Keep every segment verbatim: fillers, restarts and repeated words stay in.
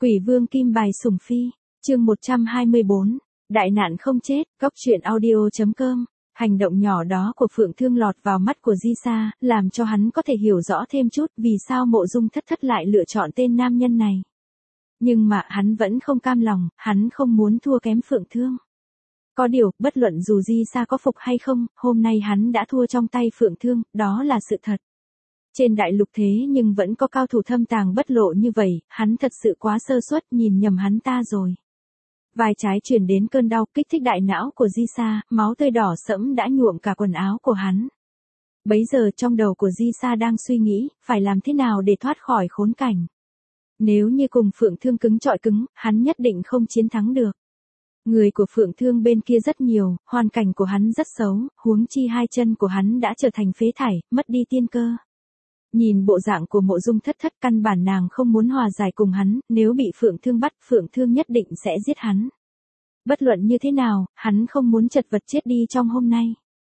Quỷ vương kim bài sủng phi, chương một trăm hai mươi bốn, đại nạn không chết, góc truyện audio.com. Hành động nhỏ đó của Phượng Thương lọt vào mắt của Di Sa, làm cho hắn có thể hiểu rõ thêm chút vì sao Mộ Dung Thất Thất lại lựa chọn tên nam nhân này. Nhưng mà hắn vẫn không cam lòng, hắn không muốn thua kém Phượng Thương. Có điều, bất luận dù Di Sa có phục hay không, hôm nay hắn đã thua trong tay Phượng Thương, đó là sự thật. Trên đại lục thế nhưng vẫn có cao thủ thâm tàng bất lộ như vậy, hắn thật sự quá sơ suất, nhìn nhầm hắn ta rồi. Vai trái truyền đến cơn đau kích thích đại não của Di Sa, máu tươi đỏ sẫm đã nhuộm cả quần áo của hắn. Bấy giờ trong đầu của Di Sa đang suy nghĩ, phải làm thế nào để thoát khỏi khốn cảnh. Nếu như cùng Phượng Thương cứng chọi cứng, hắn nhất định không chiến thắng được. Người của Phượng Thương bên kia rất nhiều, hoàn cảnh của hắn rất xấu, huống chi hai chân của hắn đã trở thành phế thải, mất đi tiên cơ. Nhìn bộ dạng của Mộ Dung Thất Thất, căn bản nàng không muốn hòa giải cùng hắn, nếu bị Phượng Thương bắt, Phượng Thương nhất định sẽ giết hắn. Bất luận như thế nào, hắn không muốn chật vật chết đi trong hôm nay.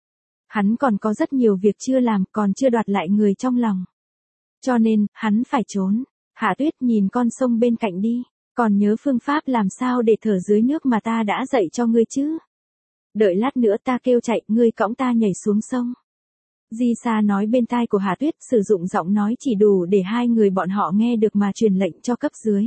Hắn còn có rất nhiều việc chưa làm, còn chưa đoạt lại người trong lòng. Cho nên, hắn phải trốn. Hạ Tuyết nhìn con sông bên cạnh đi, còn nhớ phương pháp làm sao để thở dưới nước mà ta đã dạy cho ngươi chứ? Đợi lát nữa ta kêu chạy, ngươi cõng ta nhảy xuống sông. Di Sa nói bên tai của Hà Tuyết, sử dụng giọng nói chỉ đủ để hai người bọn họ nghe được mà truyền lệnh cho cấp dưới.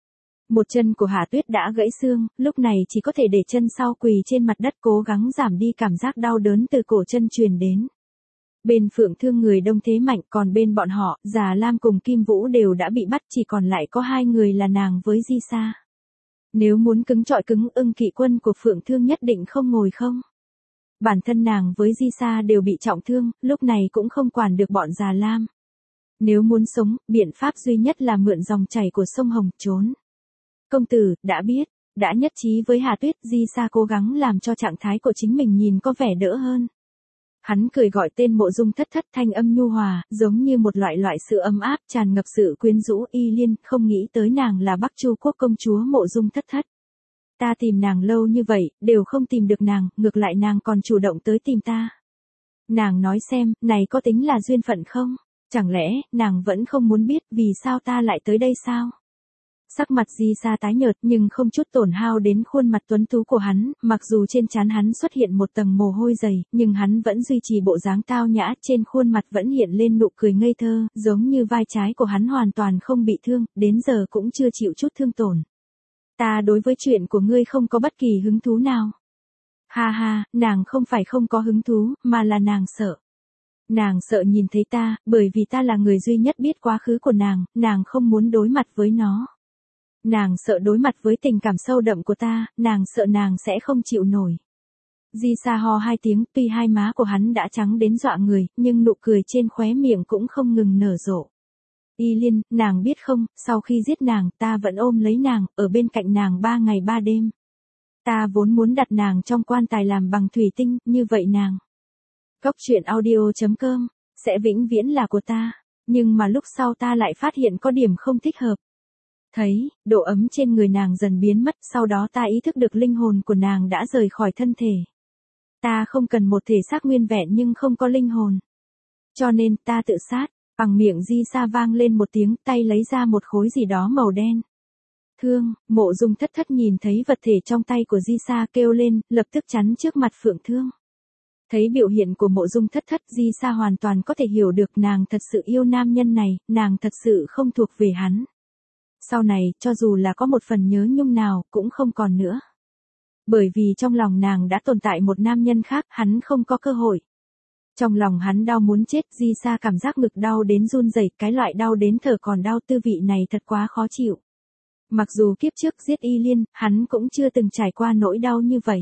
Một chân của Hà Tuyết đã gãy xương, lúc này chỉ có thể để chân sau quỳ trên mặt đất cố gắng giảm đi cảm giác đau đớn từ cổ chân truyền đến. Bên Phượng Thương người đông thế mạnh, còn bên bọn họ, Già Lam cùng Kim Vũ đều đã bị bắt, chỉ còn lại có hai người là nàng với Di Sa. Nếu muốn cứng chọi cứng, Ưng Kỵ quân của Phượng Thương nhất định không ngồi không. Bản thân nàng với Di Sa đều bị trọng thương, lúc này cũng không quản được bọn Già Lam. Nếu muốn sống, biện pháp duy nhất là mượn dòng chảy của sông Hồng, trốn. Công tử, đã biết, đã nhất trí với Hà Tuyết, Di Sa cố gắng làm cho trạng thái của chính mình nhìn có vẻ đỡ hơn. Hắn cười gọi tên Mộ Dung Thất Thất, thanh âm nhu hòa, giống như một loại loại sự ấm áp tràn ngập sự quyến rũ. Y Liên, không nghĩ tới nàng là Bắc Chu quốc công chúa Mộ Dung Thất Thất. Ta tìm nàng lâu như vậy, đều không tìm được nàng, ngược lại nàng còn chủ động tới tìm ta. Nàng nói xem, này có tính là duyên phận không? Chẳng lẽ, nàng vẫn không muốn biết vì sao ta lại tới đây sao? Sắc mặt Di Sa tái nhợt nhưng không chút tổn hao đến khuôn mặt tuấn tú của hắn, mặc dù trên trán hắn xuất hiện một tầng mồ hôi dày, nhưng hắn vẫn duy trì bộ dáng tao nhã, trên khuôn mặt vẫn hiện lên nụ cười ngây thơ, giống như vai trái của hắn hoàn toàn không bị thương, đến giờ cũng chưa chịu chút thương tổn. Ta đối với chuyện của ngươi không có bất kỳ hứng thú nào. Ha ha, nàng không phải không có hứng thú, mà là nàng sợ. Nàng sợ nhìn thấy ta, bởi vì ta là người duy nhất biết quá khứ của nàng, nàng không muốn đối mặt với nó. Nàng sợ đối mặt với tình cảm sâu đậm của ta, nàng sợ nàng sẽ không chịu nổi. Di Sa ho hai tiếng, tuy hai má của hắn đã trắng đến dọa người, nhưng nụ cười trên khóe miệng cũng không ngừng nở rộ. Y Liên, nàng biết không, sau khi giết nàng, ta vẫn ôm lấy nàng, ở bên cạnh nàng ba ngày ba đêm. Ta vốn muốn đặt nàng trong quan tài làm bằng thủy tinh, như vậy nàng. Góc truyện audio.com, sẽ vĩnh viễn là của ta, nhưng mà lúc sau ta lại phát hiện có điểm không thích hợp. Thấy, độ ấm trên người nàng dần biến mất, sau đó ta ý thức được linh hồn của nàng đã rời khỏi thân thể. Ta không cần một thể xác nguyên vẹn nhưng không có linh hồn. Cho nên, ta tự sát. Bằng miệng Di Sa vang lên một tiếng, tay lấy ra một khối gì đó màu đen. Thương, Mộ Dung Thất Thất nhìn thấy vật thể trong tay của Di Sa kêu lên, lập tức chắn trước mặt Phượng Thương. Thấy biểu hiện của Mộ Dung Thất Thất, Di Sa hoàn toàn có thể hiểu được nàng thật sự yêu nam nhân này, nàng thật sự không thuộc về hắn. Sau này, cho dù là có một phần nhớ nhung nào, cũng không còn nữa. Bởi vì trong lòng nàng đã tồn tại một nam nhân khác, hắn không có cơ hội. Trong lòng hắn đau muốn chết, Di Sa cảm giác ngực đau đến run rẩy, cái loại đau đến thở còn đau, tư vị này thật quá khó chịu. Mặc dù kiếp trước giết Y Liên, hắn cũng chưa từng trải qua nỗi đau như vậy.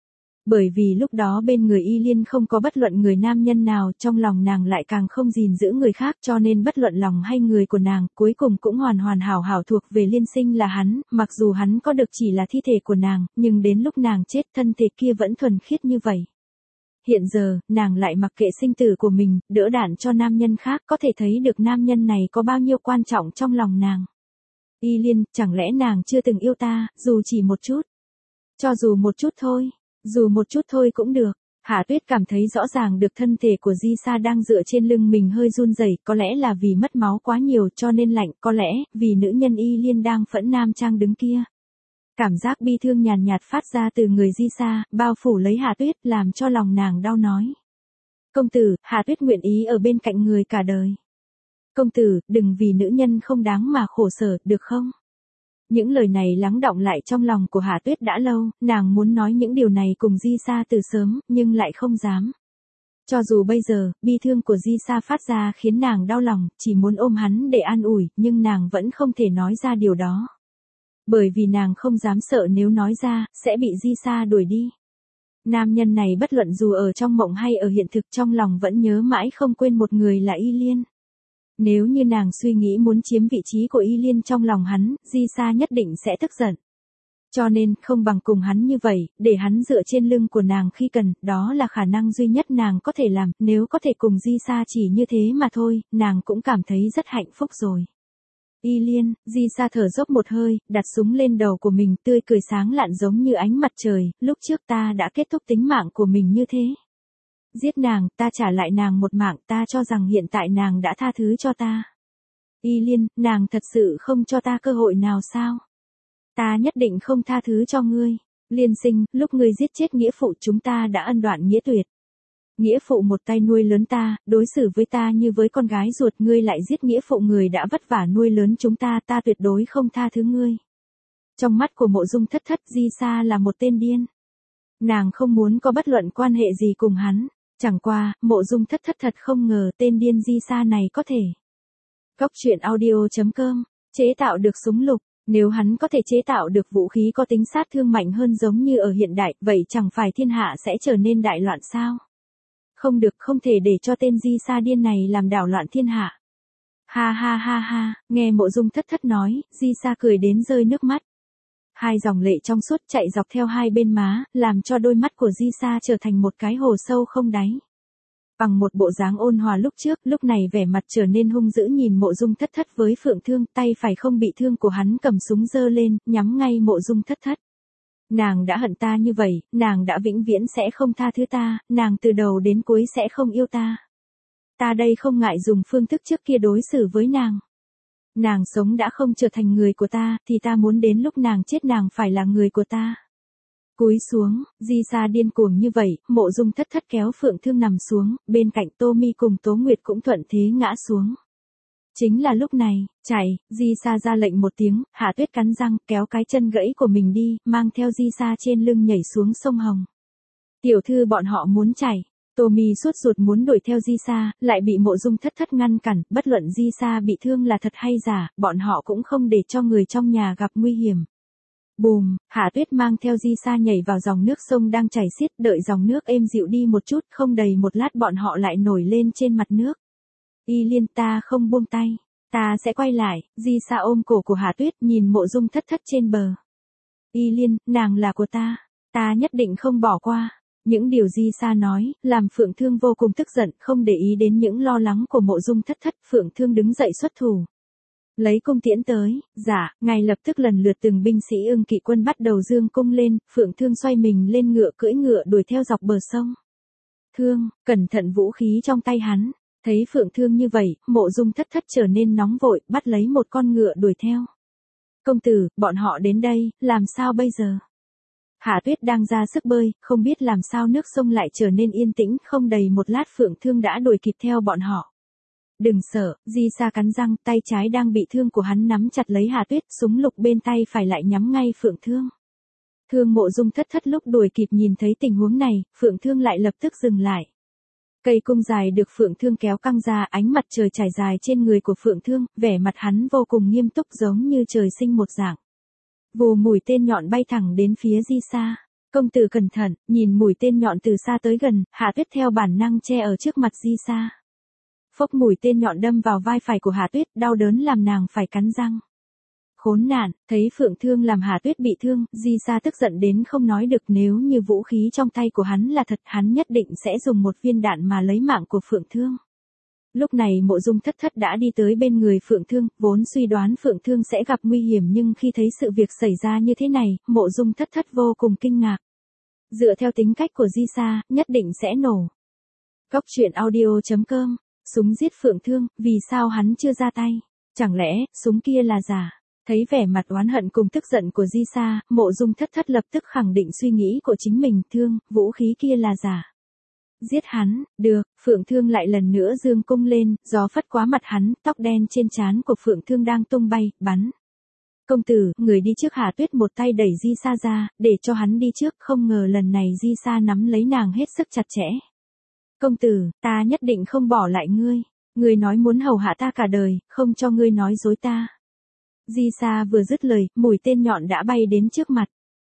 Bởi vì lúc đó bên người Y Liên không có bất luận người nam nhân nào, trong lòng nàng lại càng không gìn giữ người khác, cho nên bất luận lòng hay người của nàng, cuối cùng cũng hoàn hoàn hảo hảo thuộc về liên sinh là hắn, mặc dù hắn có được chỉ là thi thể của nàng, nhưng đến lúc nàng chết thân thể kia vẫn thuần khiết như vậy. Hiện giờ, nàng lại mặc kệ sinh tử của mình, đỡ đạn cho nam nhân khác, có thể thấy được nam nhân này có bao nhiêu quan trọng trong lòng nàng. Y Liên, chẳng lẽ nàng chưa từng yêu ta, dù chỉ một chút? Cho dù một chút thôi, dù một chút thôi cũng được. Hạ Tuyết cảm thấy rõ ràng được thân thể của Di Sa đang dựa trên lưng mình hơi run rẩy, có lẽ là vì mất máu quá nhiều cho nên lạnh, có lẽ vì nữ nhân Y Liên đang phẫn nam trang đứng kia. Cảm giác bi thương nhàn nhạt phát ra từ người Di Sa, bao phủ lấy Hạ Tuyết, làm cho lòng nàng đau nói. Công tử, Hạ Tuyết nguyện ý ở bên cạnh người cả đời. Công tử, đừng vì nữ nhân không đáng mà khổ sở, được không? Những lời này lắng đọng lại trong lòng của Hạ Tuyết đã lâu, nàng muốn nói những điều này cùng Di Sa từ sớm, nhưng lại không dám. Cho dù bây giờ, bi thương của Di Sa phát ra khiến nàng đau lòng, chỉ muốn ôm hắn để an ủi, nhưng nàng vẫn không thể nói ra điều đó. Bởi vì nàng không dám sợ nếu nói ra, sẽ bị Di Sa đuổi đi. Nam nhân này bất luận dù ở trong mộng hay ở hiện thực trong lòng vẫn nhớ mãi không quên một người là Y Liên. Nếu như nàng suy nghĩ muốn chiếm vị trí của Y Liên trong lòng hắn, Di Sa nhất định sẽ tức giận. Cho nên, không bằng cùng hắn như vậy, để hắn dựa trên lưng của nàng khi cần, đó là khả năng duy nhất nàng có thể làm, nếu có thể cùng Di Sa chỉ như thế mà thôi, nàng cũng cảm thấy rất hạnh phúc rồi. Y Liên, Di Sa thở dốc một hơi, đặt súng lên đầu của mình, tươi cười sáng lạn giống như ánh mặt trời, lúc trước ta đã kết thúc tính mạng của mình như thế. Giết nàng, ta trả lại nàng một mạng, ta cho rằng hiện tại nàng đã tha thứ cho ta. Y Liên, nàng thật sự không cho ta cơ hội nào sao? Ta nhất định không tha thứ cho ngươi. Liên sinh, lúc ngươi giết chết nghĩa phụ chúng ta đã ân đoạn nghĩa tuyệt. Nghĩa phụ một tay nuôi lớn ta, đối xử với ta như với con gái ruột, ngươi lại giết nghĩa phụ người đã vất vả nuôi lớn chúng ta, ta tuyệt đối không tha thứ ngươi. Trong mắt của Mộ Dung Thất Thất, Di Sa là một tên điên. Nàng không muốn có bất luận quan hệ gì cùng hắn, chẳng qua, Mộ Dung Thất Thất thật không ngờ tên điên Di Sa này có thể. Cốc truyện audio chấm com, chế tạo được súng lục. Nếu hắn có thể chế tạo được vũ khí có tính sát thương mạnh hơn giống như ở hiện đại, vậy chẳng phải thiên hạ sẽ trở nên đại loạn sao? Không được, không thể để cho tên Di Sa điên này làm đảo loạn thiên hạ. Ha ha ha ha, nghe Mộ Dung Thất Thất nói, Di Sa cười đến rơi nước mắt. Hai dòng lệ trong suốt chạy dọc theo hai bên má, làm cho đôi mắt của Di Sa trở thành một cái hồ sâu không đáy. Bằng một bộ dáng ôn hòa lúc trước, lúc này vẻ mặt trở nên hung dữ nhìn Mộ Dung Thất Thất với Phượng Thương, tay phải không bị thương của hắn cầm súng giơ lên, nhắm ngay Mộ Dung Thất Thất. Nàng đã hận ta như vậy, nàng đã vĩnh viễn sẽ không tha thứ ta, nàng từ đầu đến cuối sẽ không yêu ta. Ta đây không ngại dùng phương thức trước kia đối xử với nàng. Nàng sống đã không trở thành người của ta, thì ta muốn đến lúc nàng chết nàng phải là người của ta. Cúi xuống, Di Sa điên cuồng như vậy, Mộ Dung Thất Thất kéo Phượng Thương nằm xuống, bên cạnh Tô Mi cùng Tố Nguyệt cũng thuận thế ngã xuống. Chính là lúc này, chạy, Di Sa ra lệnh một tiếng, Hạ Tuyết cắn răng, kéo cái chân gãy của mình đi, mang theo Di Sa trên lưng nhảy xuống sông Hồng. Tiểu thư bọn họ muốn chạy, Tô Mi suốt ruột muốn đuổi theo Di Sa, lại bị Mộ Dung Thất Thất ngăn cản, bất luận Di Sa bị thương là thật hay giả, bọn họ cũng không để cho người trong nhà gặp nguy hiểm. Bùm, Hạ Tuyết mang theo Di Sa nhảy vào dòng nước sông đang chảy xiết, đợi dòng nước êm dịu đi một chút, không đầy một lát bọn họ lại nổi lên trên mặt nước. Y Liên, ta không buông tay, ta sẽ quay lại. Di Sa ôm cổ của Hạ Tuyết, nhìn Mộ Dung Thất Thất trên bờ. Y Liên, nàng là của ta, ta nhất định không bỏ qua. Những điều Di Sa nói, làm Phượng Thương vô cùng tức giận, không để ý đến những lo lắng của Mộ Dung Thất Thất, Phượng Thương đứng dậy xuất thủ. Lấy cung tiễn tới, dạ, ngay lập tức lần lượt từng binh sĩ Ưng Kỵ quân bắt đầu dương cung lên, Phượng Thương xoay mình lên ngựa cưỡi ngựa đuổi theo dọc bờ sông. Thương, cẩn thận vũ khí trong tay hắn, thấy Phượng Thương như vậy, Mộ Dung Thất Thất trở nên nóng vội, bắt lấy một con ngựa đuổi theo. Công tử, bọn họ đến đây, làm sao bây giờ? Hạ Tuyết đang ra sức bơi, không biết làm sao nước sông lại trở nên yên tĩnh, không đầy một lát Phượng Thương đã đuổi kịp theo bọn họ. Đừng sợ, Di Sa cắn răng, tay trái đang bị thương của hắn nắm chặt lấy Hạ Tuyết, súng lục bên tay phải lại nhắm ngay Phượng Thương. Thương Mộ Dung Thất Thất lúc đuổi kịp nhìn thấy tình huống này, Phượng Thương lại lập tức dừng lại. Cây cung dài được Phượng Thương kéo căng ra, ánh mặt trời trải dài trên người của Phượng Thương, vẻ mặt hắn vô cùng nghiêm túc giống như trời sinh một dạng. Vù mũi tên nhọn bay thẳng đến phía Di Sa. Công tử cẩn thận, nhìn mũi tên nhọn từ xa tới gần, Hạ Tuyết theo bản năng che ở trước mặt Di Sa. Phốc, mũi tên nhọn đâm vào vai phải của Hạ Tuyết, đau đớn làm nàng phải cắn răng. Khốn nạn, thấy Phượng Thương làm Hạ Tuyết bị thương, Di Sa tức giận đến không nói được, nếu như vũ khí trong tay của hắn là thật, hắn nhất định sẽ dùng một viên đạn mà lấy mạng của Phượng Thương. Lúc này Mộ Dung Thất Thất đã đi tới bên người Phượng Thương, vốn suy đoán Phượng Thương sẽ gặp nguy hiểm nhưng khi thấy sự việc xảy ra như thế này, Mộ Dung Thất Thất vô cùng kinh ngạc. Dựa theo tính cách của Di Sa, nhất định sẽ nổ. Góc truyện audio chấm com, súng giết Phượng Thương, vì sao hắn chưa ra tay? Chẳng lẽ, súng kia là giả? Thấy vẻ mặt oán hận cùng tức giận của Di Sa, Mộ Dung Thất Thất lập tức khẳng định suy nghĩ của chính mình, Thương, vũ khí kia là giả. Giết hắn, được, Phượng Thương lại lần nữa giương cung lên, gió phất qua mặt hắn, tóc đen trên trán của Phượng Thương đang tung bay, bắn. Công tử, người đi trước Hà Tuyết một tay đẩy Di Sa ra, để cho hắn đi trước, không ngờ lần này Di Sa nắm lấy nàng hết sức chặt chẽ. Công tử, ta nhất định không bỏ lại ngươi. Ngươi nói muốn hầu hạ ta cả đời, không cho ngươi nói dối ta. Di Sa vừa dứt lời, mũi tên nhọn đã bay đến trước mặt.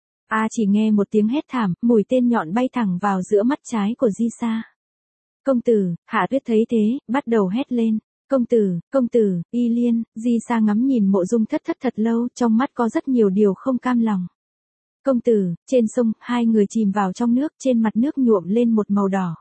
A chỉ nghe một tiếng hét thảm, mũi tên nhọn bay thẳng vào giữa mắt trái của Di Sa. Công tử, Hạ Tuyết thấy thế, bắt đầu hét lên. Công tử, công tử, Y Liên, Di Sa ngắm nhìn Mộ Dung Thất Thất thật lâu, trong mắt có rất nhiều điều không cam lòng. Công tử, trên sông, hai người chìm vào trong nước, trên mặt nước nhuộm lên một màu đỏ.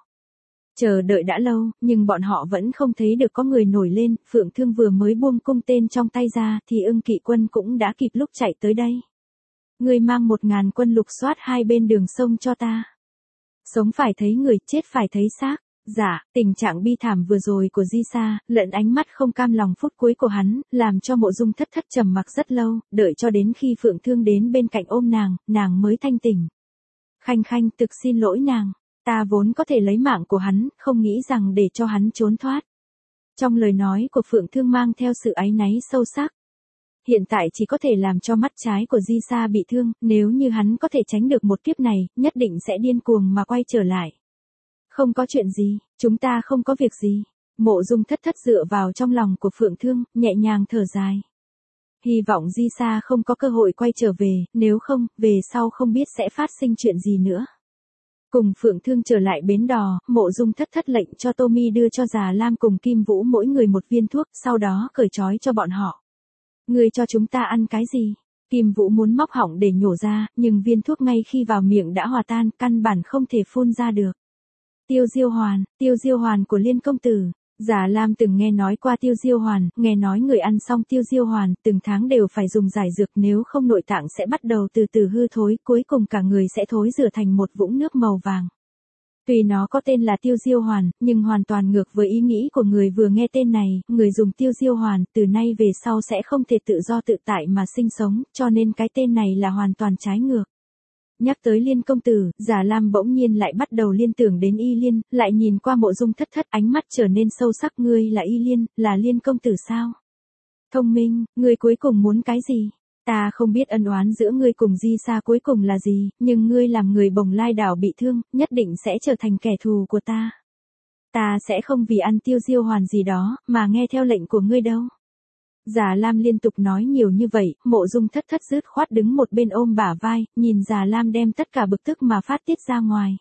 Chờ đợi đã lâu, nhưng bọn họ vẫn không thấy được có người nổi lên, Phượng Thương vừa mới buông cung tên trong tay ra, thì Ưng Kỵ quân cũng đã kịp lúc chạy tới đây. Ngươi mang một ngàn quân lục soát hai bên đường sông cho ta. Sống phải thấy người, chết phải thấy xác. Dạ, tình trạng bi thảm vừa rồi của Di Sa, lẫn ánh mắt không cam lòng phút cuối của hắn, làm cho Mộ Dung Thất Thất trầm mặc rất lâu, đợi cho đến khi Phượng Thương đến bên cạnh ôm nàng, nàng mới thanh tỉnh. Khanh khanh, thực xin lỗi nàng. Ta vốn có thể lấy mạng của hắn, không nghĩ rằng để cho hắn trốn thoát. Trong lời nói của Phượng Thương mang theo sự áy náy sâu sắc. Hiện tại chỉ có thể làm cho mắt trái của Di Sa bị thương, nếu như hắn có thể tránh được một kiếp này, nhất định sẽ điên cuồng mà quay trở lại. Không có chuyện gì, chúng ta không có việc gì. Mộ Dung Thất Thất dựa vào trong lòng của Phượng Thương, nhẹ nhàng thở dài. Hy vọng Di Sa không có cơ hội quay trở về, nếu không, về sau không biết sẽ phát sinh chuyện gì nữa. Cùng Phượng Thương trở lại bến đò, Mộ Dung Thất Thất lệnh cho Tommy đưa cho Già Lam cùng Kim Vũ mỗi người một viên thuốc, sau đó cởi trói cho bọn họ. Ngươi cho chúng ta ăn cái gì? Kim Vũ muốn móc họng để nhổ ra, nhưng viên thuốc ngay khi vào miệng đã hòa tan, căn bản không thể phun ra được. Tiêu Diêu Hoàn, Tiêu Diêu Hoàn của Liên công tử. Già Lam từng nghe nói qua Tiêu Diêu Hoàn, nghe nói người ăn xong Tiêu Diêu Hoàn, từng tháng đều phải dùng giải dược, nếu không nội tạng sẽ bắt đầu từ từ hư thối, cuối cùng cả người sẽ thối rửa thành một vũng nước màu vàng. Tuy nó có tên là Tiêu Diêu Hoàn, nhưng hoàn toàn ngược với ý nghĩ của người vừa nghe tên này, người dùng Tiêu Diêu Hoàn, từ nay về sau sẽ không thể tự do tự tại mà sinh sống, cho nên cái tên này là hoàn toàn trái ngược. Nhắc tới Liên công tử, Già Lam bỗng nhiên lại bắt đầu liên tưởng đến Y Liên, lại nhìn qua Mộ Dung Thất Thất, ánh mắt trở nên sâu sắc. Ngươi là Y Liên, là Liên công tử sao? Thông minh, ngươi cuối cùng muốn cái gì? Ta không biết ân oán giữa ngươi cùng Di Sa cuối cùng là gì, nhưng ngươi làm người Bồng Lai đảo bị thương, nhất định sẽ trở thành kẻ thù của ta. Ta sẽ không vì ăn Tiêu Diêu Hoàn gì đó, mà nghe theo lệnh của ngươi đâu. Già Lam liên tục nói nhiều như vậy, Mộ Dung Thất Thất dứt khoát đứng một bên ôm bả vai, nhìn Già Lam đem tất cả bực tức mà phát tiết ra ngoài.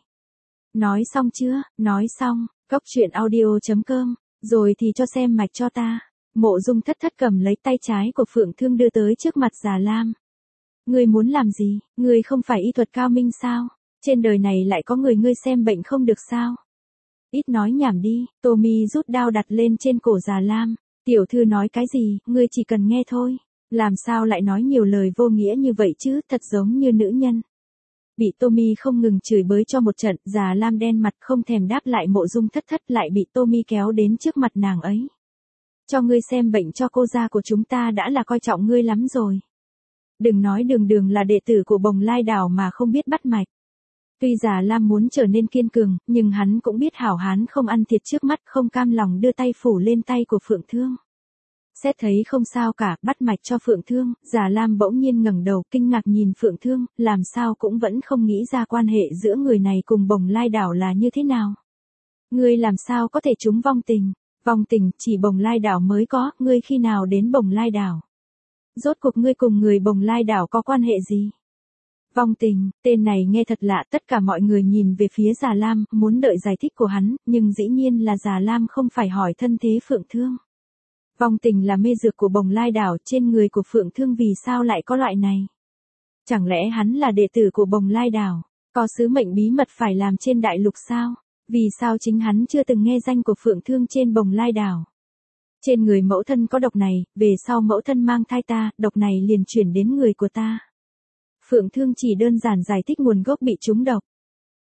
Nói xong chưa? Nói xong, góc truyện audio chấm com, rồi thì cho xem mạch cho ta. Mộ Dung Thất Thất cầm lấy tay trái của Phượng Thương đưa tới trước mặt Già Lam. Ngươi muốn làm gì? Ngươi không phải y thuật cao minh sao? Trên đời này lại có người ngươi xem bệnh không được sao? Ít nói nhảm đi. Tommy rút đao đặt lên trên cổ Già Lam. Tiểu thư nói cái gì, ngươi chỉ cần nghe thôi. Làm sao lại nói nhiều lời vô nghĩa như vậy chứ, thật giống như nữ nhân. Bị Tommy không ngừng chửi bới cho một trận, Già Lam đen mặt không thèm đáp lại. Mộ Dung Thất Thất lại bị Tommy kéo đến trước mặt nàng ấy. Cho ngươi xem bệnh cho cô gia của chúng ta đã là coi trọng ngươi lắm rồi. Đừng nói Đường Đường là đệ tử của Bồng Lai đảo mà không biết bắt mạch. Tuy Già Lam muốn trở nên kiên cường, nhưng hắn cũng biết hảo hán không ăn thiệt trước mắt, không cam lòng đưa tay phủ lên tay của Phượng Thương. Xét thấy không sao cả, bắt mạch cho Phượng Thương, Già Lam bỗng nhiên ngẩng đầu kinh ngạc nhìn Phượng Thương, làm sao cũng vẫn không nghĩ ra quan hệ giữa người này cùng Bồng Lai đảo là như thế nào. Ngươi làm sao có thể trúng vong tình? Vong tình chỉ Bồng Lai đảo mới có, ngươi khi nào đến Bồng Lai đảo? Rốt cuộc ngươi cùng người Bồng Lai đảo có quan hệ gì? Vong tình, tên này nghe thật lạ, tất cả mọi người nhìn về phía Già Lam, muốn đợi giải thích của hắn, nhưng dĩ nhiên là Già Lam không phải hỏi thân thế Phượng Thương. Vong tình là mê dược của Bồng Lai đảo, trên người của Phượng Thương vì sao lại có loại này? Chẳng lẽ hắn là đệ tử của Bồng Lai đảo, có sứ mệnh bí mật phải làm trên đại lục sao? Vì sao chính hắn chưa từng nghe danh của Phượng Thương trên Bồng Lai đảo? Trên người mẫu thân có độc này, về sau mẫu thân mang thai ta, độc này liền chuyển đến người của ta. Phượng Thương chỉ đơn giản giải thích nguồn gốc bị trúng độc.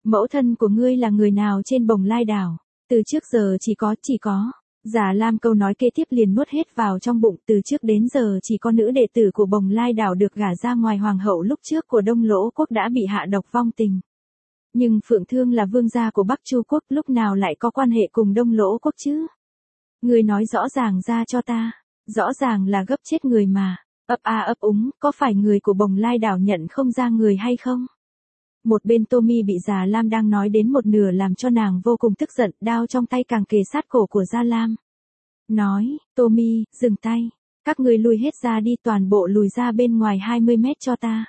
Mẫu thân của ngươi là người nào trên Bồng Lai đảo? Từ trước giờ chỉ có, chỉ có. Già Lam câu nói kế tiếp liền nuốt hết vào trong bụng, từ trước đến giờ chỉ có nữ đệ tử của Bồng Lai đảo được gả ra ngoài hoàng hậu lúc trước của Đông Lỗ quốc đã bị hạ độc vong tình. Nhưng Phượng Thương là vương gia của Bắc Chu quốc, lúc nào lại có quan hệ cùng Đông Lỗ quốc chứ? Ngươi nói rõ ràng ra cho ta, rõ ràng là gấp chết người mà. Ấp a ấp úng, có phải người của Bồng Lai đảo nhận không ra người hay không? Một bên Tommy bị Già Lam đang nói đến một nửa làm cho nàng vô cùng tức giận, đao trong tay càng kề sát cổ của Gia Lam. Nói, Tommy, dừng tay. Các ngươi lùi hết ra đi, toàn bộ lùi ra bên ngoài hai mươi mét cho ta.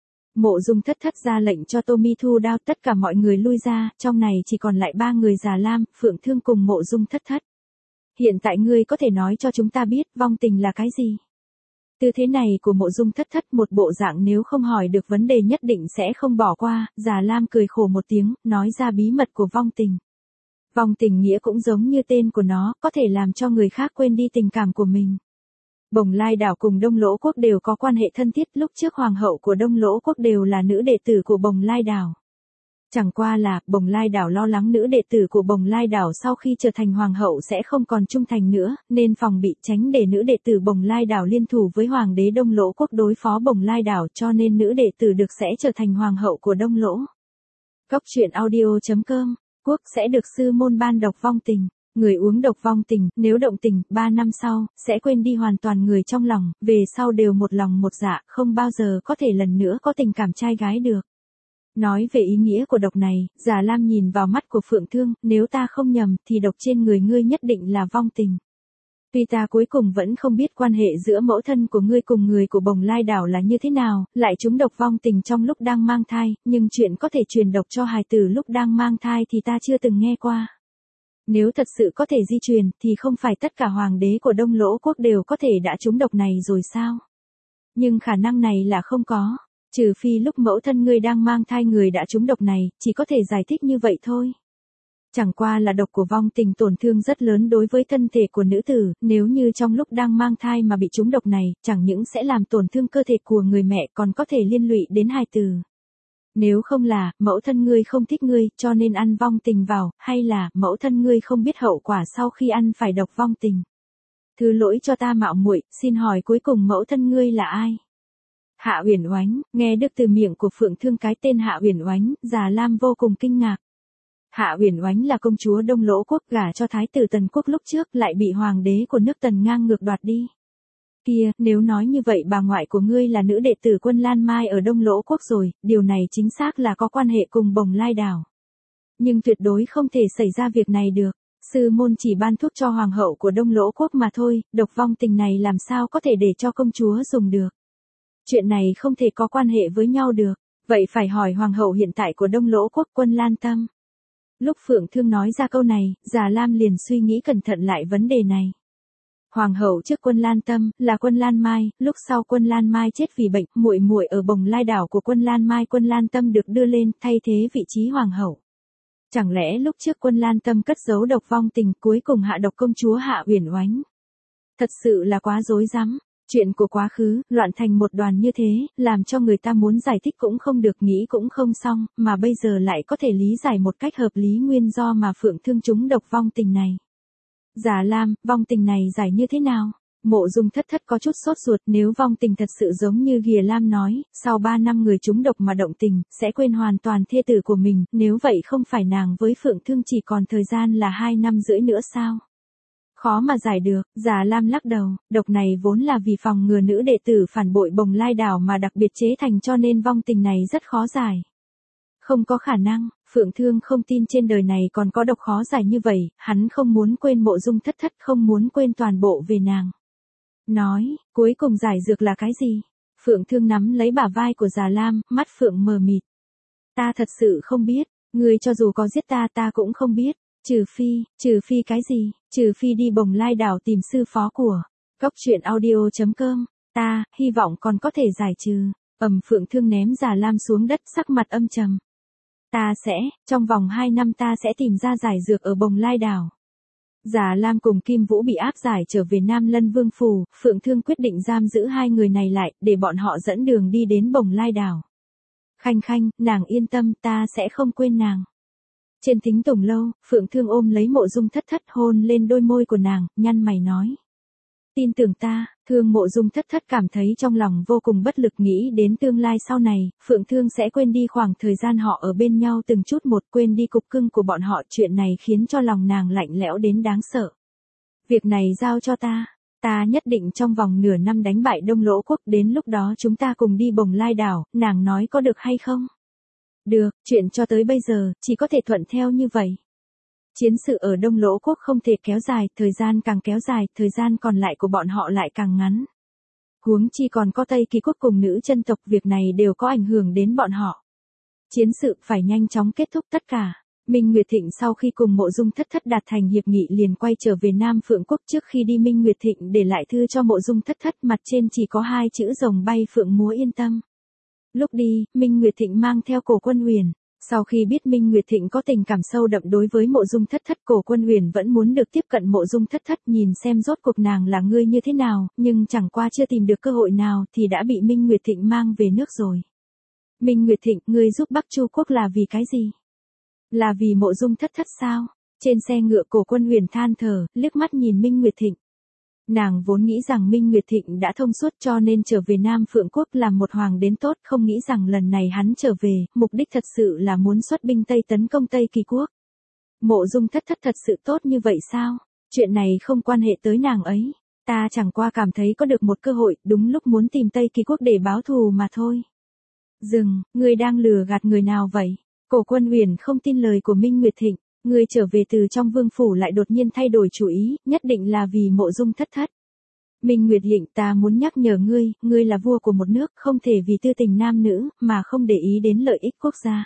Mộ Dung Thất Thất ra lệnh cho Tommy thu đao, tất cả mọi người lui ra, trong này chỉ còn lại ba người Già Lam, Phượng Thương cùng Mộ Dung Thất Thất. Hiện tại ngươi có thể nói cho chúng ta biết vong tình là cái gì? Tư thế này của Mộ Dung Thất Thất, một bộ dạng nếu không hỏi được vấn đề nhất định sẽ không bỏ qua. Già Lam cười khổ một tiếng, nói ra bí mật của vong tình. Vong tình nghĩa cũng giống như tên của nó, có thể làm cho người khác quên đi tình cảm của mình. Bồng Lai đảo cùng Đông Lỗ quốc đều có quan hệ thân thiết, lúc trước hoàng hậu của Đông Lỗ quốc đều là nữ đệ tử của Bồng Lai đảo. Chẳng qua là, Bồng Lai đảo lo lắng nữ đệ tử của Bồng Lai đảo sau khi trở thành hoàng hậu sẽ không còn trung thành nữa, nên phòng bị tránh để nữ đệ tử Bồng Lai đảo liên thủ với hoàng đế Đông Lỗ quốc đối phó Bồng Lai đảo, cho nên nữ đệ tử được sẽ trở thành hoàng hậu của Đông Lỗ. Cốc truyện audio chấm com, quốc sẽ được sư môn ban độc vong tình. Người uống độc vong tình, nếu động tình, ba năm sau, sẽ quên đi hoàn toàn người trong lòng, về sau đều một lòng một dạ, không bao giờ có thể lần nữa có tình cảm trai gái được. Nói về ý nghĩa của độc này, Già Lam nhìn vào mắt của Phượng Thương, nếu ta không nhầm, thì độc trên người ngươi nhất định là vong tình. Tuy ta cuối cùng vẫn không biết quan hệ giữa mẫu thân của ngươi cùng người của Bồng Lai đảo là như thế nào, lại trúng độc vong tình trong lúc đang mang thai, nhưng chuyện có thể truyền độc cho hài tử lúc đang mang thai thì ta chưa từng nghe qua. Nếu thật sự có thể di truyền, thì không phải tất cả hoàng đế của Đông Lỗ quốc đều có thể đã trúng độc này rồi sao? Nhưng khả năng này là không có. Trừ phi lúc mẫu thân ngươi đang mang thai người đã trúng độc này, chỉ có thể giải thích như vậy thôi. Chẳng qua là độc của vong tình tổn thương rất lớn đối với thân thể của nữ tử, nếu như trong lúc đang mang thai mà bị trúng độc này, chẳng những sẽ làm tổn thương cơ thể của người mẹ còn có thể liên lụy đến hài tử. Nếu không là, mẫu thân ngươi không thích ngươi, cho nên ăn vong tình vào, hay là, mẫu thân ngươi không biết hậu quả sau khi ăn phải độc vong tình. Thứ lỗi cho ta mạo muội, xin hỏi cuối cùng mẫu thân ngươi là ai? Hạ Uyển Oánh, nghe được từ miệng của Phượng Thương cái tên Hạ Uyển Oánh, Già Lam vô cùng kinh ngạc. Hạ Uyển Oánh là công chúa Đông Lỗ quốc, gả cho thái tử Tần quốc lúc trước, lại bị hoàng đế của nước Tần ngang ngược đoạt đi. Kia, nếu nói như vậy bà ngoại của ngươi là nữ đệ tử quân Lan Mai ở Đông Lỗ quốc rồi, điều này chính xác là có quan hệ cùng Bồng Lai đảo. Nhưng tuyệt đối không thể xảy ra việc này được. Sư môn chỉ ban thuốc cho hoàng hậu của Đông Lỗ quốc mà thôi, độc vong tình này làm sao có thể để cho công chúa dùng được. Chuyện này không thể có quan hệ với nhau được, vậy phải hỏi hoàng hậu hiện tại của Đông Lỗ quốc, Quân Lan Tâm. Lúc Phượng Thương nói ra câu này, Già Lam liền suy nghĩ cẩn thận lại vấn đề này. Hoàng hậu trước Quân Lan Tâm là Quân Lan Mai, lúc sau Quân Lan Mai chết vì bệnh, muội muội ở Bồng Lai đảo của Quân Lan Mai Quân Lan Tâm được đưa lên thay thế vị trí hoàng hậu. Chẳng lẽ lúc trước Quân Lan Tâm cất giấu độc vong tình, cuối cùng hạ độc công chúa Hạ Uyển Oánh? Thật sự là quá rối rắm. Chuyện của quá khứ, loạn thành một đoàn như thế, làm cho người ta muốn giải thích cũng không được, nghĩ cũng không xong, mà bây giờ lại có thể lý giải một cách hợp lý nguyên do mà Phượng Thương trúng độc vong tình này. Già Lam, vong tình này giải như thế nào? Mộ Dung Thất Thất có chút sốt ruột, nếu vong tình thật sự giống như Ghìa Lam nói, sau ba năm người trúng độc mà động tình, sẽ quên hoàn toàn thê tử của mình, nếu vậy không phải nàng với Phượng Thương chỉ còn thời gian là hai năm rưỡi nữa sao? Khó mà giải được. Già Lam lắc đầu, độc này vốn là vì phòng ngừa nữ đệ tử phản bội Bồng Lai đảo mà đặc biệt chế thành, cho nên vong tình này rất khó giải. Không có khả năng, Phượng Thương không tin trên đời này còn có độc khó giải như vậy, hắn không muốn quên Mộ Dung Thất Thất, không muốn quên toàn bộ về nàng. Nói, cuối cùng giải dược là cái gì? Phượng Thương nắm lấy bả vai của Già Lam, mắt Phượng mờ mịt. Ta thật sự không biết, ngươi cho dù có giết ta ta cũng không biết. Trừ phi, trừ phi cái gì? Trừ phi đi Bồng Lai đảo tìm sư phó của Cốc truyện audio chấm com. Ta, hy vọng còn có thể giải trừ. Ầm, Phượng Thương ném Già Lam xuống đất, sắc mặt âm trầm. Ta sẽ, trong vòng hai năm ta sẽ tìm ra giải dược ở Bồng Lai đảo. Già Lam cùng Kim Vũ bị áp giải trở về Nam Lân Vương phủ, Phượng Thương quyết định giam giữ hai người này lại, để bọn họ dẫn đường đi đến Bồng Lai đảo. Khanh khanh, nàng yên tâm, ta sẽ không quên nàng. Trên thính tùng lâu, Phượng Thương ôm lấy Mộ Dung Thất Thất hôn lên đôi môi của nàng, nhăn mày nói. Tin tưởng ta, Thương. Mộ Dung Thất Thất cảm thấy trong lòng vô cùng bất lực, nghĩ đến tương lai sau này, Phượng Thương sẽ quên đi khoảng thời gian họ ở bên nhau từng chút một, quên đi cục cưng của bọn họ, chuyện này khiến cho lòng nàng lạnh lẽo đến đáng sợ. Việc này giao cho ta, ta nhất định trong vòng nửa năm đánh bại Đông Lỗ quốc, đến lúc đó chúng ta cùng đi Bồng Lai đảo, nàng nói có được hay không? Được, chuyện cho tới bây giờ, chỉ có thể thuận theo như vậy. Chiến sự ở Đông Lỗ quốc không thể kéo dài, thời gian càng kéo dài, thời gian còn lại của bọn họ lại càng ngắn. Huống chi còn có Tây Kỳ quốc cùng nữ chân tộc, việc này đều có ảnh hưởng đến bọn họ. Chiến sự phải nhanh chóng kết thúc tất cả. Minh Nguyệt Thịnh sau khi cùng Mộ Dung Thất Thất đạt thành hiệp nghị liền quay trở về Nam Phượng quốc, trước khi đi Minh Nguyệt Thịnh để lại thư cho Mộ Dung Thất Thất, mặt trên chỉ có hai chữ rồng bay phượng múa yên tâm. Lúc đi, Minh Nguyệt Thịnh mang theo Cổ Quân Huyền. Sau khi biết Minh Nguyệt Thịnh có tình cảm sâu đậm đối với Mộ Dung Thất Thất, Cổ Quân Huyền vẫn muốn được tiếp cận Mộ Dung Thất Thất, nhìn xem rốt cuộc nàng là người như thế nào, nhưng chẳng qua chưa tìm được cơ hội nào thì đã bị Minh Nguyệt Thịnh mang về nước rồi. Minh Nguyệt Thịnh, ngươi giúp Bắc Chu quốc là vì cái gì? Là vì Mộ Dung Thất Thất sao? Trên xe ngựa, Cổ Quân Huyền than thở, liếc mắt nhìn Minh Nguyệt Thịnh. Nàng vốn nghĩ rằng Minh Nguyệt Thịnh đã thông suốt cho nên trở về Nam Phượng quốc làm một hoàng đế tốt, không nghĩ rằng lần này hắn trở về, mục đích thật sự là muốn xuất binh Tây tấn công Tây Kỳ quốc. Mộ Dung Thất Thất thật sự tốt như vậy sao? Chuyện này không quan hệ tới nàng ấy. Ta chẳng qua cảm thấy có được một cơ hội, đúng lúc muốn tìm Tây Kỳ quốc để báo thù mà thôi. Dừng, ngươi đang lừa gạt người nào vậy? Cổ Quân Huyền không tin lời của Minh Nguyệt Thịnh. Ngươi trở về từ trong vương phủ lại đột nhiên thay đổi chủ ý, nhất định là vì Mộ Dung Thất Thất. Minh Nguyệt Thịnh, ta muốn nhắc nhở ngươi, ngươi là vua của một nước, không thể vì tư tình nam nữ, mà không để ý đến lợi ích quốc gia.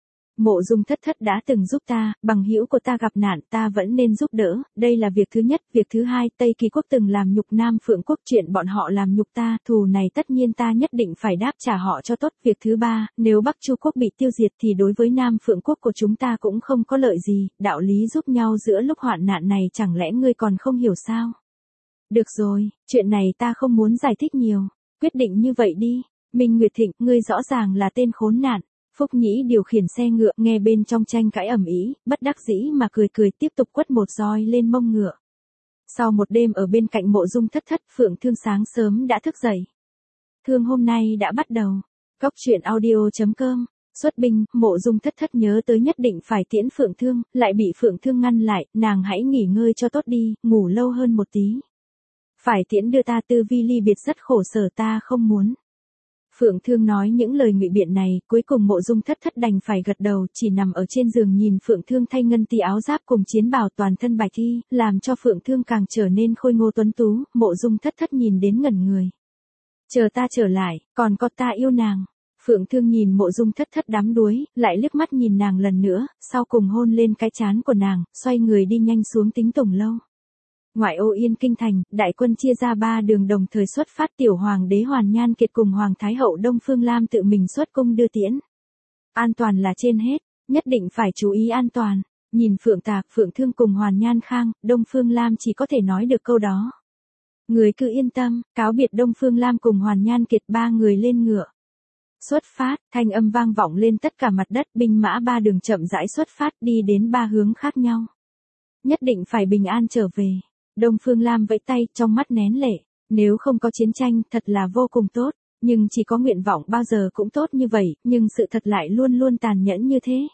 Mộ Dung Thất Thất đã từng giúp ta, bằng hữu của ta gặp nạn, ta vẫn nên giúp đỡ, đây là việc thứ nhất. Việc thứ hai, Tây Kỳ quốc từng làm nhục Nam Phượng quốc, chuyện bọn họ làm nhục ta, thù này tất nhiên ta nhất định phải đáp trả họ cho tốt. Việc thứ ba, nếu Bắc Chu quốc bị tiêu diệt thì đối với Nam Phượng quốc của chúng ta cũng không có lợi gì, đạo lý giúp nhau giữa lúc hoạn nạn này chẳng lẽ ngươi còn không hiểu sao? Được rồi, chuyện này ta không muốn giải thích nhiều, quyết định như vậy đi. Minh Nguyệt Thịnh, ngươi rõ ràng là tên khốn nạn. Phúc Nhĩ điều khiển xe ngựa, nghe bên trong tranh cãi ầm ĩ, bất đắc dĩ mà cười cười, tiếp tục quất một roi lên mông ngựa. Sau một đêm ở bên cạnh Mộ Dung Thất Thất, Phượng Thương sáng sớm đã thức dậy. Thương hôm nay đã bắt đầu. Cóc truyện audio chấm com. Xuất binh, Mộ Dung Thất Thất nhớ tới nhất định phải tiễn Phượng Thương, lại bị Phượng Thương ngăn lại, nàng hãy nghỉ ngơi cho tốt đi, ngủ lâu hơn một tí. Phải tiễn đưa ta Tư Vi ly biệt rất khổ sở, ta không muốn. Phượng Thương nói những lời ngụy biện này, cuối cùng Mộ Dung Thất Thất đành phải gật đầu, chỉ nằm ở trên giường nhìn Phượng Thương thay ngân ti áo giáp cùng chiến bào toàn thân bạch y, làm cho Phượng Thương càng trở nên khôi ngô tuấn tú. Mộ Dung Thất Thất nhìn đến ngẩn người. Chờ ta trở lại, còn có ta yêu nàng. Phượng Thương nhìn Mộ Dung Thất Thất đắm đuối, lại liếc mắt nhìn nàng lần nữa, sau cùng hôn lên cái trán của nàng, xoay người đi nhanh xuống Tính Tùng lâu. Ngoại ô Yên Kinh thành, đại quân chia ra ba đường đồng thời xuất phát, tiểu hoàng đế Hoàn Nhan Kiệt cùng hoàng thái hậu Đông Phương Lam tự mình xuất cung đưa tiễn. An toàn là trên hết, nhất định phải chú ý an toàn. Nhìn Phượng Tạc, Phượng Thương cùng Hoàn Nhan Khang, Đông Phương Lam chỉ có thể nói được câu đó. Người cứ yên tâm, cáo biệt Đông Phương Lam cùng Hoàn Nhan Kiệt, ba người lên ngựa. Xuất phát, thanh âm vang vọng lên tất cả mặt đất, binh mã ba đường chậm rãi xuất phát đi đến ba hướng khác nhau. Nhất định phải bình an trở về. Đông Phương Lam vẫy tay, trong mắt nén lệ. Nếu không có chiến tranh, thật là vô cùng tốt. Nhưng chỉ có nguyện vọng bao giờ cũng tốt như vậy, nhưng sự thật lại luôn luôn tàn nhẫn như thế.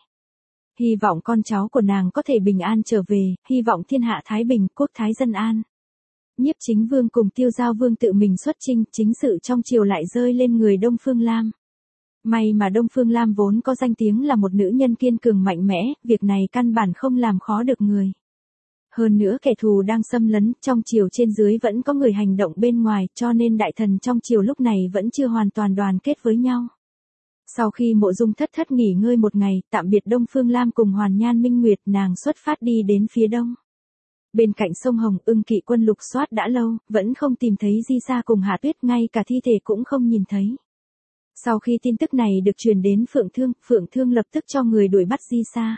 Hy vọng con cháu của nàng có thể bình an trở về, hy vọng thiên hạ thái bình, quốc thái dân an. Nhiếp Chính Vương cùng Tiêu Giao Vương tự mình xuất chinh, chính sự trong triều lại rơi lên người Đông Phương Lam. May mà Đông Phương Lam vốn có danh tiếng là một nữ nhân kiên cường mạnh mẽ, việc này căn bản không làm khó được người. Hơn nữa kẻ thù đang xâm lấn, trong triều trên dưới vẫn có người hành động bên ngoài, cho nên đại thần trong triều lúc này vẫn chưa hoàn toàn đoàn kết với nhau. Sau khi Mộ Dung Thất Thất nghỉ ngơi một ngày, tạm biệt Đông Phương Lam cùng Hoàn Nhan Minh Nguyệt, nàng xuất phát đi đến phía đông. Bên cạnh sông Hồng, Ưng Kỵ quân lục soát đã lâu, vẫn không tìm thấy Di Sa cùng Hạ Tuyết, ngay cả thi thể cũng không nhìn thấy. Sau khi tin tức này được truyền đến Phượng Thương, Phượng Thương lập tức cho người đuổi bắt Di Sa.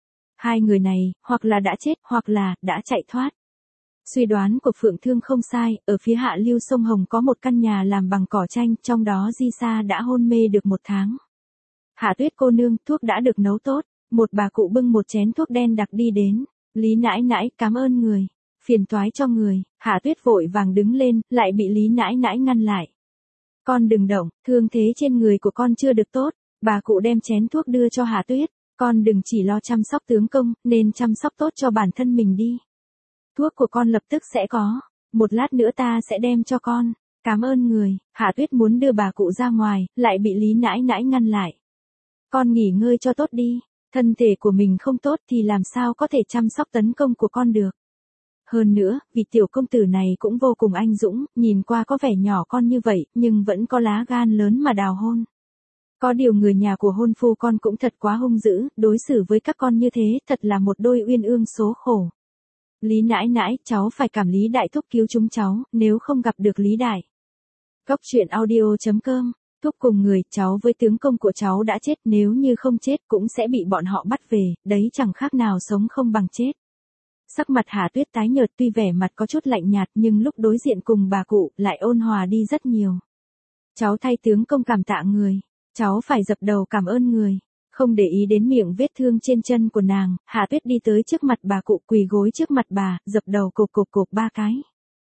Hai người này, hoặc là đã chết, hoặc là đã chạy thoát. Suy đoán của Phượng Thương không sai, ở phía hạ lưu sông Hồng có một căn nhà làm bằng cỏ tranh, trong đó Di Sa đã hôn mê được một tháng. Hạ Tuyết cô nương, thuốc đã được nấu tốt. Một bà cụ bưng một chén thuốc đen đặc đi đến. Lý nãi nãi, cảm ơn người. Phiền toái cho người. Hạ Tuyết vội vàng đứng lên, lại bị Lý nãi nãi ngăn lại. Con đừng động, thương thế trên người của con chưa được tốt. Bà cụ đem chén thuốc đưa cho Hạ Tuyết. Con đừng chỉ lo chăm sóc tướng công, nên chăm sóc tốt cho bản thân mình đi. Thuốc của con lập tức sẽ có. Một lát nữa ta sẽ đem cho con. Cảm ơn người. Hạ Tuyết muốn đưa bà cụ ra ngoài, lại bị Lý nãi nãi ngăn lại. Con nghỉ ngơi cho tốt đi. Thân thể của mình không tốt thì làm sao có thể chăm sóc tấn công của con được. Hơn nữa, vì tiểu công tử này cũng vô cùng anh dũng, nhìn qua có vẻ nhỏ con như vậy, nhưng vẫn có lá gan lớn mà đào hôn. Có điều người nhà của hôn phu con cũng thật quá hung dữ, đối xử với các con như thế, thật là một đôi uyên ương số khổ. Lý nãi nãi, cháu phải cảm Lý đại thúc cứu chúng cháu, nếu không gặp được Lý đại. Cốc truyện audio chấm com. Thúc cùng người, cháu với tướng công của cháu đã chết, nếu như không chết cũng sẽ bị bọn họ bắt về, đấy chẳng khác nào sống không bằng chết. Sắc mặt Hạ Tuyết tái nhợt, tuy vẻ mặt có chút lạnh nhạt nhưng lúc đối diện cùng bà cụ lại ôn hòa đi rất nhiều. Cháu thay tướng công cảm tạ người, cháu phải dập đầu cảm ơn người. Không để ý đến miệng vết thương trên chân của nàng, Hạ Tuyết đi tới trước mặt bà cụ, quỳ gối trước mặt bà, dập đầu cộp cộp cộp ba cái.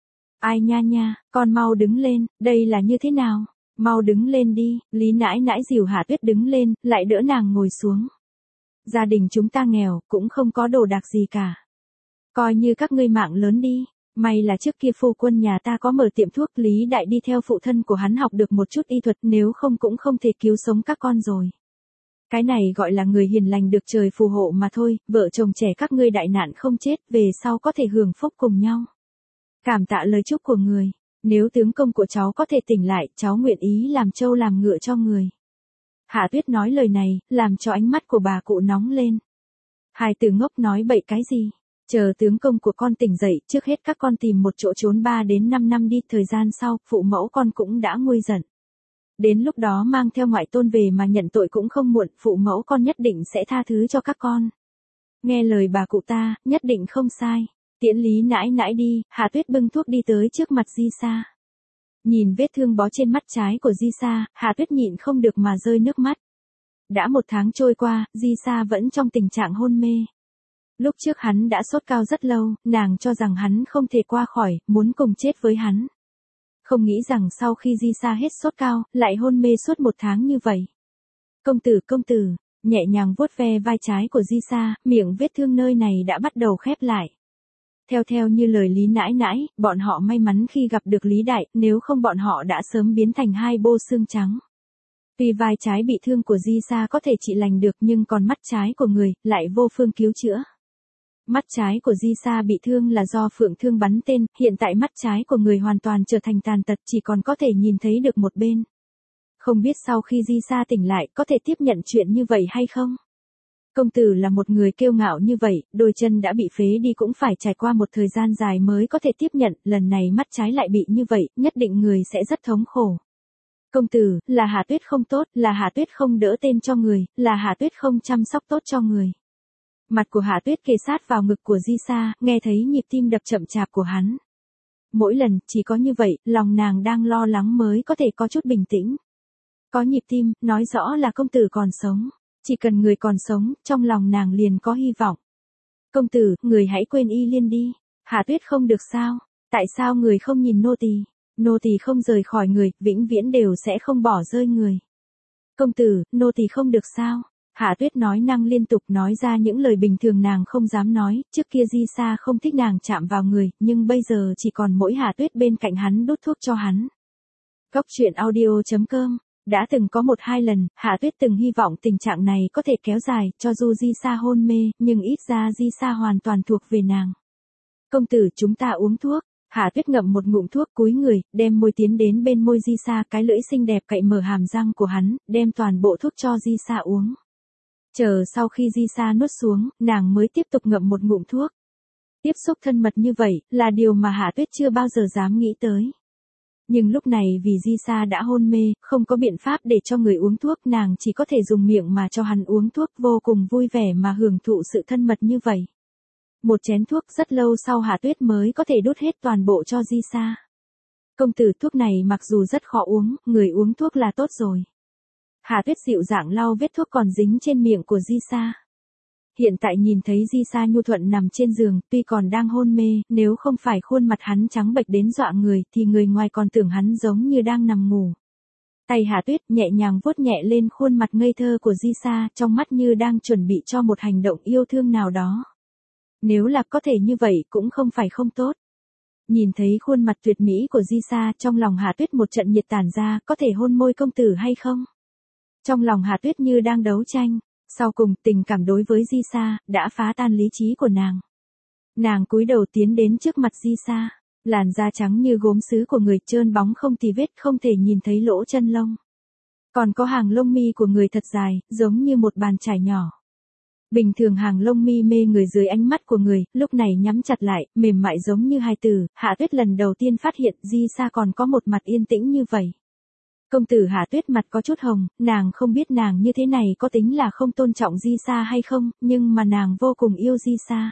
Ai nha nha, con mau đứng lên, đây là như thế nào? Mau đứng lên đi. Lý nãi nãi dìu Hạ Tuyết đứng lên, lại đỡ nàng ngồi xuống. Gia đình chúng ta nghèo, cũng không có đồ đạc gì cả. Coi như các ngươi mạng lớn đi. May là trước kia phu quân nhà ta có mở tiệm thuốc, Lý đại đi theo phụ thân của hắn học được một chút y thuật, nếu không cũng không thể cứu sống các con rồi. Cái này gọi là người hiền lành được trời phù hộ mà thôi, vợ chồng trẻ các ngươi đại nạn không chết, về sau có thể hưởng phúc cùng nhau. Cảm tạ lời chúc của người. Nếu tướng công của cháu có thể tỉnh lại, cháu nguyện ý làm trâu làm ngựa cho người. Hạ Tuyết nói lời này, làm cho ánh mắt của bà cụ nóng lên. Hai từ ngốc nói bậy cái gì? Chờ tướng công của con tỉnh dậy, trước hết các con tìm một chỗ trốn ba đến năm năm đi, thời gian sau, phụ mẫu con cũng đã nguôi giận. Đến lúc đó mang theo ngoại tôn về mà nhận tội cũng không muộn, phụ mẫu con nhất định sẽ tha thứ cho các con. Nghe lời bà cụ ta, nhất định không sai. Tiễn Lý nãi nãi đi, Hạ Tuyết bưng thuốc đi tới trước mặt Di Sa. Nhìn vết thương bó trên mắt trái của Di Sa, Hạ Tuyết nhịn không được mà rơi nước mắt. Đã một tháng trôi qua, Di Sa vẫn trong tình trạng hôn mê. Lúc trước hắn đã sốt cao rất lâu, nàng cho rằng hắn không thể qua khỏi, muốn cùng chết với hắn. Không nghĩ rằng sau khi Di Sa hết sốt cao, lại hôn mê suốt một tháng như vậy. Công tử, công tử, nhẹ nhàng vuốt ve vai trái của Di Sa, miệng vết thương nơi này đã bắt đầu khép lại. Theo theo như lời Lý nãi nãi, bọn họ may mắn khi gặp được Lý đại, nếu không bọn họ đã sớm biến thành hai bô xương trắng. Tuy vai trái bị thương của Di Sa có thể trị lành được nhưng còn mắt trái của người, lại vô phương cứu chữa. Mắt trái của Di Sa bị thương là do phượng thương bắn tên, hiện tại mắt trái của người hoàn toàn trở thành tàn tật, chỉ còn có thể nhìn thấy được một bên. Không biết sau khi Di Sa tỉnh lại có thể tiếp nhận chuyện như vậy hay không? Công tử là một người kiêu ngạo như vậy, đôi chân đã bị phế đi cũng phải trải qua một thời gian dài mới có thể tiếp nhận, lần này mắt trái lại bị như vậy, nhất định người sẽ rất thống khổ. Công tử, là Hạ Tuyết không tốt, là Hạ Tuyết không đỡ tên cho người, là Hạ Tuyết không chăm sóc tốt cho người. Mặt của Hạ Tuyết kề sát vào ngực của Di Sa, nghe thấy nhịp tim đập chậm chạp của hắn. Mỗi lần, chỉ có như vậy, lòng nàng đang lo lắng mới có thể có chút bình tĩnh. Có nhịp tim, nói rõ là công tử còn sống. Chỉ cần người còn sống, trong lòng nàng liền có hy vọng. Công tử, người hãy quên Y Liên đi. Hạ Tuyết không được sao? Tại sao người không nhìn nô tỳ? Nô tỳ không rời khỏi người, vĩnh viễn đều sẽ không bỏ rơi người. Công tử, nô tỳ không được sao? Hạ Tuyết nói năng liên tục, nói ra những lời bình thường nàng không dám nói, trước kia Di Sa không thích nàng chạm vào người, nhưng bây giờ chỉ còn mỗi Hạ Tuyết bên cạnh hắn đút thuốc cho hắn. Cốc truyện audio chấm com. Đã từng có một hai lần, Hạ Tuyết từng hy vọng tình trạng này có thể kéo dài, cho dù Di Sa hôn mê, nhưng ít ra Di Sa hoàn toàn thuộc về nàng. Công tử, chúng ta uống thuốc. Hạ Tuyết ngậm một ngụm thuốc, cúi người, đem môi tiến đến bên môi Di Sa, cái lưỡi xinh đẹp cậy mở hàm răng của hắn, đem toàn bộ thuốc cho Di Sa uống. Chờ sau khi Di Sa nuốt xuống, nàng mới tiếp tục ngậm một ngụm thuốc. Tiếp xúc thân mật như vậy, là điều mà Hạ Tuyết chưa bao giờ dám nghĩ tới. Nhưng lúc này vì Di Sa đã hôn mê, không có biện pháp để cho người uống thuốc, nàng chỉ có thể dùng miệng mà cho hắn uống thuốc, vô cùng vui vẻ mà hưởng thụ sự thân mật như vậy. Một chén thuốc rất lâu sau Hạ Tuyết mới có thể đút hết toàn bộ cho Di Sa. Công tử, thuốc này mặc dù rất khó uống, người uống thuốc là tốt rồi. Hà Tuyết dịu dàng lau vết thuốc còn dính trên miệng của Di Sa. Hiện tại nhìn thấy Di Sa nhu thuận nằm trên giường, tuy còn đang hôn mê, nếu không phải khuôn mặt hắn trắng bệch đến dọa người, thì người ngoài còn tưởng hắn giống như đang nằm ngủ. Tay Hà Tuyết nhẹ nhàng vuốt nhẹ lên khuôn mặt ngây thơ của Di Sa, trong mắt như đang chuẩn bị cho một hành động yêu thương nào đó. Nếu là có thể như vậy cũng không phải không tốt. Nhìn thấy khuôn mặt tuyệt mỹ của Di Sa, trong lòng Hà Tuyết một trận nhiệt tản ra, có thể hôn môi công tử hay không? Trong lòng Hà Tuyết như đang đấu tranh. Sau cùng, tình cảm đối với Di Sa đã phá tan lý trí của nàng. Nàng cúi đầu tiến đến trước mặt Di Sa, làn da trắng như gốm sứ của người, trơn bóng không tì vết, không thể nhìn thấy lỗ chân lông. Còn có hàng lông mi của người thật dài, giống như một bàn chải nhỏ. Bình thường hàng lông mi mê người dưới ánh mắt của người, lúc này nhắm chặt lại, mềm mại giống như hài tử. Hạ Tuyết lần đầu tiên phát hiện Di Sa còn có một mặt yên tĩnh như vậy. Công tử Hạ Tuyết mặt có chút hồng, nàng không biết nàng như thế này có tính là không tôn trọng Di Sa hay không, nhưng mà nàng vô cùng yêu Di Sa.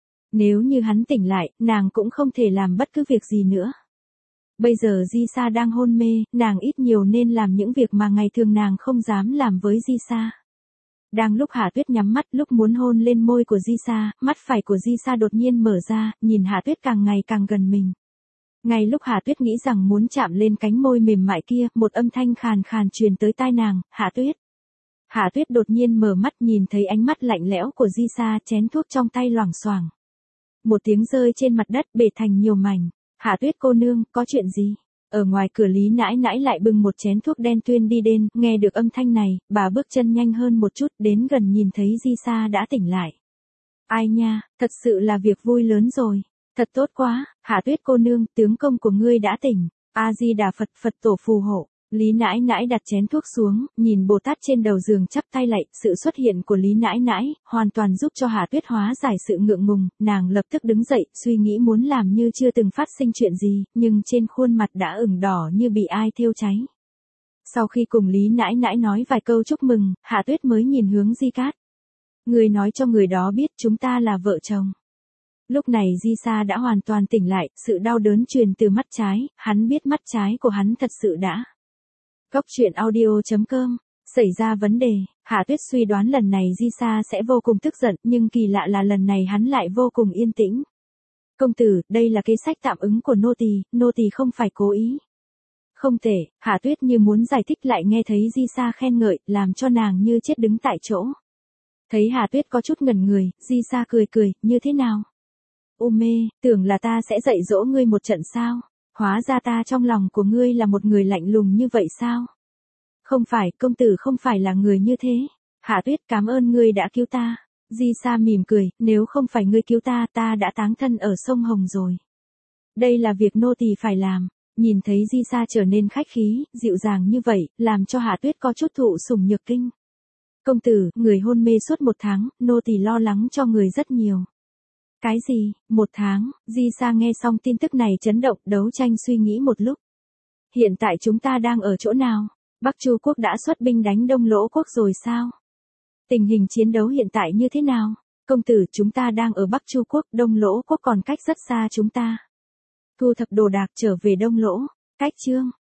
Nếu như hắn tỉnh lại, nàng cũng không thể làm bất cứ việc gì nữa. Bây giờ Di Sa đang hôn mê, nàng ít nhiều nên làm những việc mà ngày thường nàng không dám làm với Di Sa. Đang lúc Hạ Tuyết nhắm mắt, lúc muốn hôn lên môi của Di Sa, mắt phải của Di Sa đột nhiên mở ra, nhìn Hạ Tuyết càng ngày càng gần mình. Ngay lúc Hạ Tuyết nghĩ rằng muốn chạm lên cánh môi mềm mại kia, một âm thanh khàn khàn truyền tới tai nàng, Hạ Tuyết. Hạ Tuyết đột nhiên mở mắt, nhìn thấy ánh mắt lạnh lẽo của Di Sa, chén thuốc trong tay loảng xoảng. Một tiếng rơi trên mặt đất, bể thành nhiều mảnh. Hạ Tuyết cô nương, có chuyện gì? Ở ngoài cửa Lý Nãi Nãi lại bưng một chén thuốc đen tuyên đi đến, nghe được âm thanh này, bà bước chân nhanh hơn một chút, đến gần nhìn thấy Di Sa đã tỉnh lại. Ai nha, thật sự là việc vui lớn rồi. Thật tốt quá, Hạ Tuyết cô nương, tướng công của ngươi đã tỉnh. A-di-đà Phật, Phật tổ phù hộ. Lý Nãi Nãi đặt chén thuốc xuống, nhìn Bồ Tát trên đầu giường chắp tay lạy, sự xuất hiện của Lý Nãi Nãi hoàn toàn giúp cho Hạ Tuyết hóa giải sự ngượng ngùng, nàng lập tức đứng dậy, suy nghĩ muốn làm như chưa từng phát sinh chuyện gì, nhưng trên khuôn mặt đã ửng đỏ như bị ai thiêu cháy. Sau khi cùng Lý Nãi Nãi nói vài câu chúc mừng, Hạ Tuyết mới nhìn hướng Di Cát. Người nói cho người đó biết chúng ta là vợ chồng. Lúc này Di Sa đã hoàn toàn tỉnh lại, sự đau đớn truyền từ mắt trái, hắn biết mắt trái của hắn thật sự đã. Góc truyện audio chấm com, xảy ra vấn đề, Hạ Tuyết suy đoán lần này Di Sa sẽ vô cùng tức giận, nhưng kỳ lạ là lần này hắn lại vô cùng yên tĩnh. Công tử, đây là kế sách tạm ứng của nô tỳ, nô tỳ không phải cố ý. Không thể, Hạ Tuyết như muốn giải thích lại nghe thấy Di Sa khen ngợi, làm cho nàng như chết đứng tại chỗ. Thấy Hạ Tuyết có chút ngẩn người, Di Sa cười cười, như thế nào? Ô mê, tưởng là ta sẽ dạy dỗ ngươi một trận sao? Hóa ra ta trong lòng của ngươi là một người lạnh lùng như vậy sao? Không phải, công tử không phải là người như thế. Hạ Tuyết cảm ơn ngươi đã cứu ta. Di Sa mỉm cười, nếu không phải ngươi cứu ta, ta đã táng thân ở sông Hồng rồi. Đây là việc nô tỳ phải làm. Nhìn thấy Di Sa trở nên khách khí, dịu dàng như vậy, làm cho Hạ Tuyết có chút thụ sủng nhược kinh. Công tử, người hôn mê suốt một tháng, nô tỳ lo lắng cho người rất nhiều. Cái gì, một tháng? Di Sa nghe xong tin tức này chấn động, đấu tranh suy nghĩ một lúc. Hiện tại chúng ta đang ở chỗ nào? Bắc Chu quốc đã xuất binh đánh Đông Lỗ quốc rồi sao? Tình hình chiến đấu hiện tại như thế nào? Công tử, chúng ta đang ở Bắc Chu quốc, Đông Lỗ quốc còn cách rất xa chúng ta. Thu thập đồ đạc trở về Đông Lỗ. Cách chương